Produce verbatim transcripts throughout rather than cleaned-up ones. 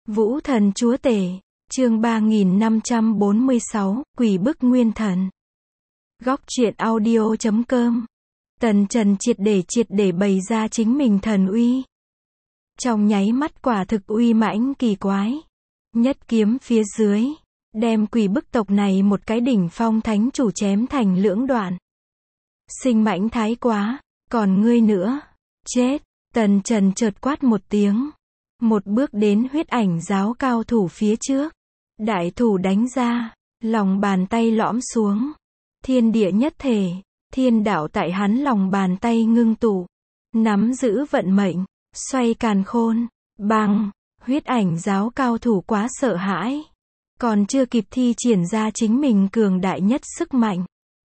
Vũ thần chúa tể, chương ba nghìn năm trăm bốn mươi sáu, quỷ bức nguyên thần. Góc truyện audio chấm com. Tần Trần triệt để triệt để bày ra chính mình thần uy. Trong nháy mắt quả thực uy mãnh kỳ quái. Nhất kiếm phía dưới, đem quỷ bức tộc này một cái đỉnh phong thánh chủ chém thành lưỡng đoạn. Sinh mãnh thái quá, còn ngươi nữa, chết. Tần Trần chợt quát một tiếng. Một bước đến huyết ảnh giáo cao thủ phía trước. Đại thủ đánh ra, lòng bàn tay lõm xuống. Thiên địa nhất thể, thiên đạo tại hắn lòng bàn tay ngưng tụ. Nắm giữ vận mệnh, xoay càn khôn, bằng, huyết ảnh giáo cao thủ quá sợ hãi. Còn chưa kịp thi triển ra chính mình cường đại nhất sức mạnh.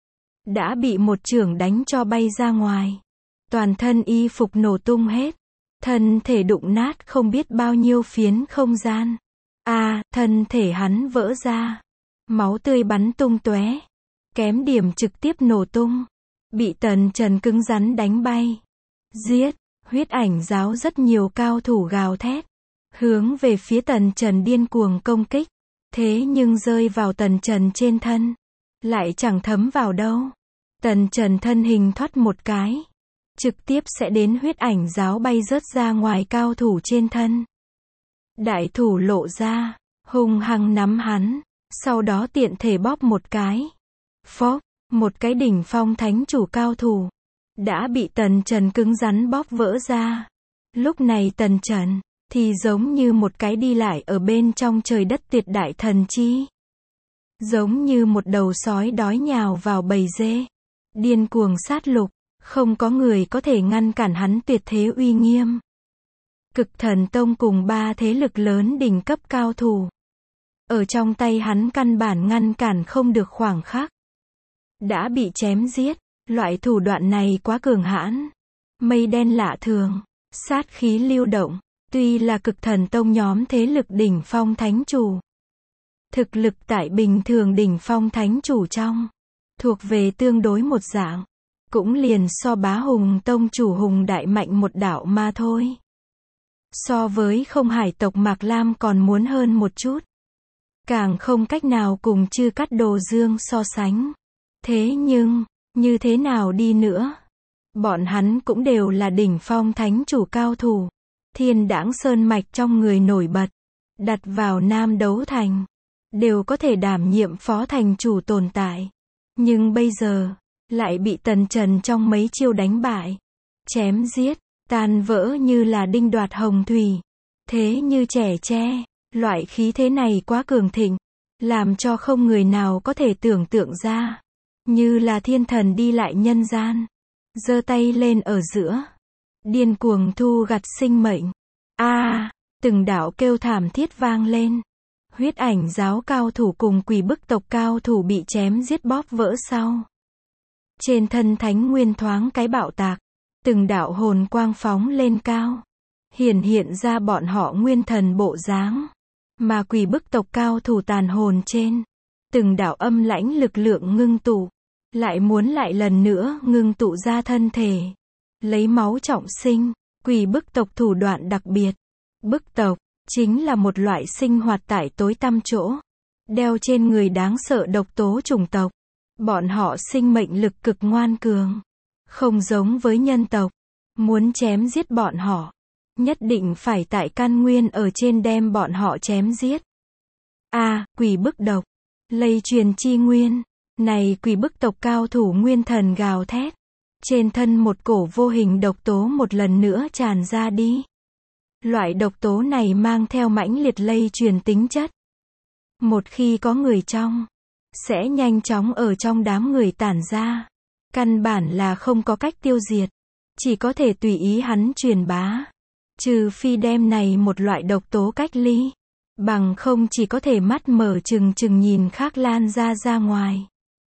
Đã bị một chưởng đánh cho bay ra ngoài. Toàn thân y phục nổ tung hết. Thân thể đụng nát không biết bao nhiêu phiến không gian. A, à, thân thể hắn vỡ ra. Máu tươi bắn tung tóe. Kém điểm trực tiếp nổ tung. Bị Tần Trần cứng rắn đánh bay. Giết, huyết ảnh giáo rất nhiều cao thủ gào thét. Hướng về phía Tần Trần điên cuồng công kích. Thế nhưng rơi vào Tần Trần trên thân. Lại chẳng thấm vào đâu. Tần Trần thân hình thoát một cái. Trực tiếp sẽ đến huyết ảnh giáo bay rớt ra ngoài cao thủ trên thân. Đại thủ lộ ra, hung hăng nắm hắn, sau đó tiện thể bóp một cái. Phốc, một cái đỉnh phong thánh chủ cao thủ, đã bị Tần Trần cứng rắn bóp vỡ ra. Lúc này Tần Trần, thì giống như một cái đi lại ở bên trong trời đất tuyệt đại thần chi. Giống như một đầu sói đói nhào vào bầy dê. Điên cuồng sát lục. Không có người có thể ngăn cản hắn tuyệt thế uy nghiêm. Cực Thần Tông cùng ba thế lực lớn đỉnh cấp cao thủ. Ở trong tay hắn căn bản ngăn cản không được khoảng khắc. Đã bị chém giết, loại thủ đoạn này quá cường hãn. Mây đen lạ thường, sát khí lưu động, tuy là Cực Thần Tông nhóm thế lực đỉnh phong thánh chủ. Thực lực tại bình thường đỉnh phong thánh chủ trong, thuộc về tương đối một dạng. Cũng liền so Bá Hùng Tông chủ Hùng Đại mạnh một đạo mà thôi. So với không hải tộc Mạc Lam còn muốn hơn một chút. Càng không cách nào cùng Chư Cát Đồ Dương so sánh. Thế nhưng, như thế nào đi nữa? Bọn hắn cũng đều là đỉnh phong thánh chủ cao thủ. Thiên đãng sơn mạch trong người nổi bật. Đặt vào Nam Đấu Thành. Đều có thể đảm nhiệm phó thành chủ tồn tại. Nhưng bây giờ lại bị Tần Trần trong mấy chiêu đánh bại. Chém giết, tan vỡ như là đinh đoạt hồng thủy. Thế như trẻ tre, loại khí thế này quá cường thịnh. Làm cho không người nào có thể tưởng tượng ra. Như là thiên thần đi lại nhân gian. Giơ tay lên ở giữa. Điên cuồng thu gặt sinh mệnh. A, à, từng đạo kêu thảm thiết vang lên. Huyết ảnh giáo cao thủ cùng quỷ bức tộc cao thủ bị chém giết bóp vỡ sau. Trên thân thánh nguyên thoáng cái bạo tạc, từng đạo hồn quang phóng lên cao, hiển hiện ra bọn họ nguyên thần bộ dáng, mà quỷ bức tộc cao thủ tàn hồn trên, từng đạo âm lãnh lực lượng ngưng tụ, lại muốn lại lần nữa ngưng tụ ra thân thể, lấy máu trọng sinh. Quỷ bức tộc thủ đoạn đặc biệt, bức tộc chính là một loại sinh hoạt tại tối tăm chỗ, đeo trên người đáng sợ độc tố chủng tộc. Bọn họ sinh mệnh lực cực ngoan cường. Không giống với nhân tộc. Muốn chém giết bọn họ. Nhất định phải tại căn nguyên ở trên đem bọn họ chém giết. A, à, quỷ bức độc. Lây truyền chi nguyên. Này quỷ bức tộc cao thủ nguyên thần gào thét. Trên thân một cổ vô hình độc tố một lần nữa tràn ra đi. Loại độc tố này mang theo mãnh liệt lây truyền tính chất. Một khi có người trong, sẽ nhanh chóng ở trong đám người tản ra. Căn bản là không có cách tiêu diệt. Chỉ có thể tùy ý hắn truyền bá. Trừ phi đem này một loại độc tố cách ly. Bằng không chỉ có thể mắt mở trừng trừng nhìn khác lan ra ra ngoài.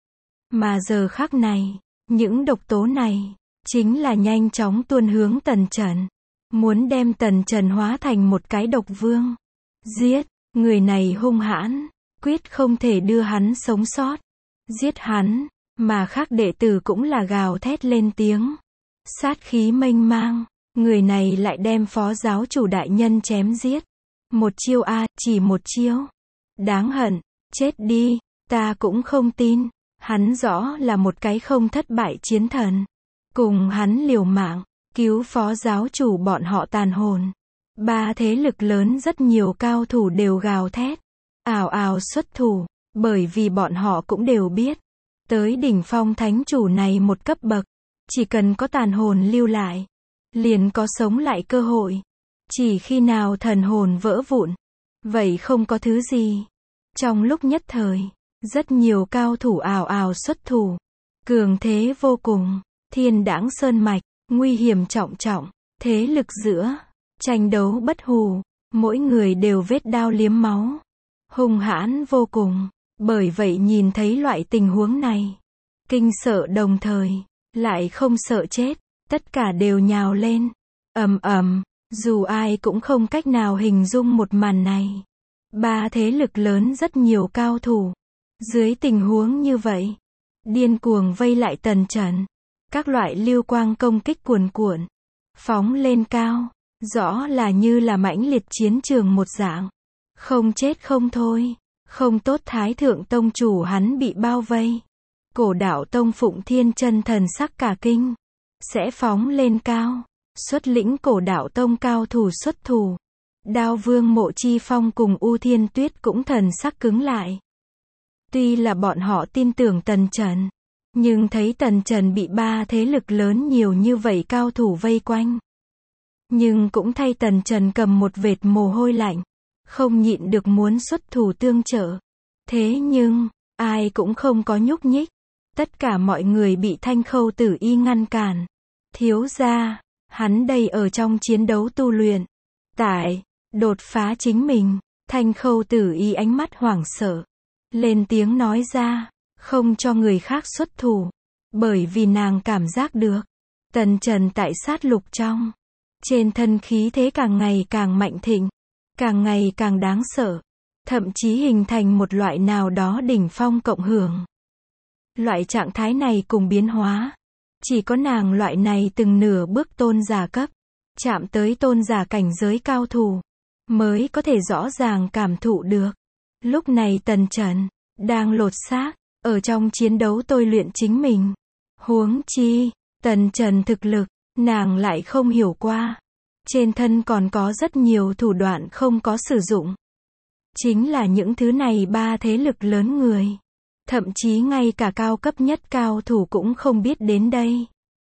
Mà giờ khắc này, những độc tố này, chính là nhanh chóng tuôn hướng Tần Trần. Muốn đem Tần Trần hóa thành một cái độc vương. Giết, người này hung hãn. Quyết không thể đưa hắn sống sót. Giết hắn, mà khác đệ tử cũng là gào thét lên tiếng. Sát khí mênh mang, người này lại đem phó giáo chủ đại nhân chém giết. Một chiêu a, chỉ một chiêu. Đáng hận, chết đi, ta cũng không tin. Hắn rõ là một cái không thất bại chiến thần. Cùng hắn liều mạng, cứu phó giáo chủ bọn họ tàn hồn. Ba thế lực lớn rất nhiều cao thủ đều gào thét. Ào ào xuất thủ, bởi vì bọn họ cũng đều biết. Tới đỉnh phong thánh chủ này một cấp bậc. Chỉ cần có tàn hồn lưu lại. Liền có sống lại cơ hội. Chỉ khi nào thần hồn vỡ vụn. Vậy không có thứ gì. Trong lúc nhất thời. Rất nhiều cao thủ ào ào xuất thủ. Cường thế vô cùng. Thiên đãng sơn mạch. Nguy hiểm trọng trọng. Thế lực giữa. Tranh đấu bất hù. Mỗi người đều vết đao liếm máu. Hung hãn vô cùng. Bởi vậy nhìn thấy loại tình huống này. Kinh sợ đồng thời. Lại không sợ chết. Tất cả đều nhào lên. Ầm ầm. Dù ai cũng không cách nào hình dung một màn này. Ba thế lực lớn rất nhiều cao thủ. Dưới tình huống như vậy. Điên cuồng vây lại Tần Trần. Các loại lưu quang công kích cuồn cuộn. Phóng lên cao. Rõ là như là mãnh liệt chiến trường một dạng. Không chết không thôi. Không tốt Thái Thượng Tông chủ hắn bị bao vây. Cổ đạo Tông Phụng Thiên chân thần sắc cả kinh. Sẽ phóng lên cao. Xuất lĩnh cổ đạo Tông cao thủ xuất thủ. Đao Vương Mộ Chi Phong cùng U Thiên Tuyết cũng thần sắc cứng lại. Tuy là bọn họ tin tưởng Tần Trần. Nhưng thấy Tần Trần bị ba thế lực lớn nhiều như vậy cao thủ vây quanh. Nhưng cũng thay Tần Trần cầm một vệt mồ hôi lạnh. Không nhịn được muốn xuất thủ tương trợ. Thế nhưng, ai cũng không có nhúc nhích. Tất cả mọi người bị Thanh Khâu Tử Y ngăn cản. Thiếu gia, hắn đây ở trong chiến đấu tu luyện. Tại, đột phá chính mình. Thanh Khâu Tử Y ánh mắt hoảng sợ. Lên tiếng nói ra, không cho người khác xuất thủ. Bởi vì nàng cảm giác được. Tần Trần tại sát lục trong. Trên thân khí thế càng ngày càng mạnh thịnh. Càng ngày càng đáng sợ. Thậm chí hình thành một loại nào đó đỉnh phong cộng hưởng. Loại trạng thái này cùng biến hóa. Chỉ có nàng loại này từng nửa bước tôn giả cấp. Chạm tới tôn giả cảnh giới cao thủ. Mới có thể rõ ràng cảm thụ được. Lúc này Tần Trần. Đang lột xác. Ở trong chiến đấu tôi luyện chính mình. Huống chi. Tần Trần thực lực. Nàng lại không hiểu qua. Trên thân còn có rất nhiều thủ đoạn không có sử dụng. Chính là những thứ này ba thế lực lớn người. Thậm chí ngay cả cao cấp nhất cao thủ cũng không biết đến đây.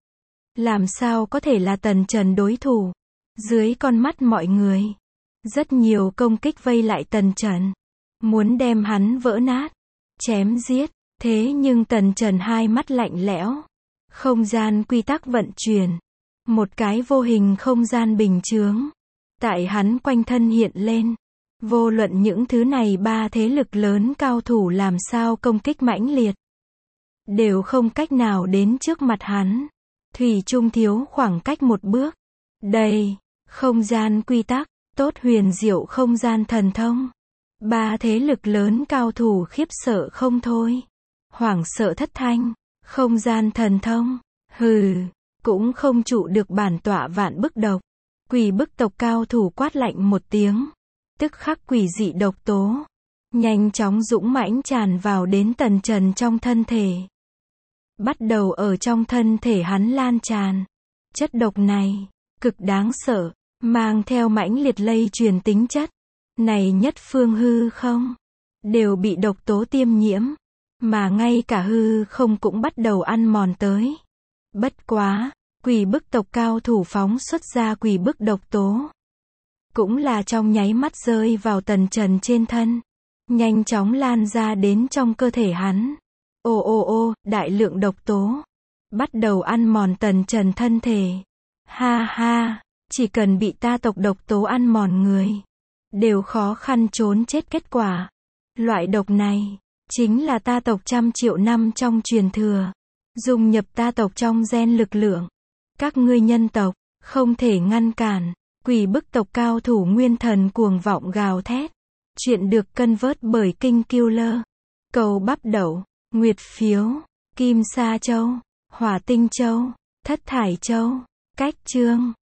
Làm sao có thể là Tần Trần đối thủ. Dưới con mắt mọi người. Rất nhiều công kích vây lại Tần Trần. Muốn đem hắn vỡ nát. Chém giết. Thế nhưng Tần Trần hai mắt lạnh lẽo. Không gian quy tắc vận chuyển. Một cái vô hình không gian bình chướng. Tại hắn quanh thân hiện lên. Vô luận những thứ này ba thế lực lớn cao thủ làm sao công kích mãnh liệt. Đều không cách nào đến trước mặt hắn. Thủy chung thiếu khoảng cách một bước. Đây, không gian quy tắc, tốt huyền diệu không gian thần thông. Ba thế lực lớn cao thủ khiếp sợ không thôi. Hoảng sợ thất thanh, không gian thần thông, hừ, cũng không trụ được bản tọa vạn bức độc. Quỷ bức tộc cao thủ quát lạnh một tiếng. Tức khắc quỷ dị độc tố. Nhanh chóng dũng mãnh tràn vào đến Tần Trần trong thân thể. Bắt đầu ở trong thân thể hắn lan tràn. Chất độc này, cực đáng sợ, mang theo mãnh liệt lây truyền tính chất. Này nhất phương hư không, đều bị độc tố tiêm nhiễm. Mà ngay cả hư không cũng bắt đầu ăn mòn tới. Bất quá, quỷ bức tộc cao thủ phóng xuất ra quỷ bức độc tố. Cũng là trong nháy mắt rơi vào Tần Trần trên thân. Nhanh chóng lan ra đến trong cơ thể hắn. Ô ô ô, đại lượng độc tố. Bắt đầu ăn mòn Tần Trần thân thể. Ha ha, chỉ cần bị ta tộc độc tố ăn mòn người. Đều khó khăn trốn chết kết quả. Loại độc này, chính là ta tộc trăm triệu năm trong truyền thừa. Dung nhập ta tộc trong gen lực lượng. Các ngươi nhân tộc, không thể ngăn cản. Quỷ bức tộc cao thủ nguyên thần cuồng vọng gào thét. Chuyện được cân vớt bởi Kinh Killer. Cầu bắp đậu, nguyệt phiếu, kim sa châu, hỏa tinh châu, thất thải châu. Cách chương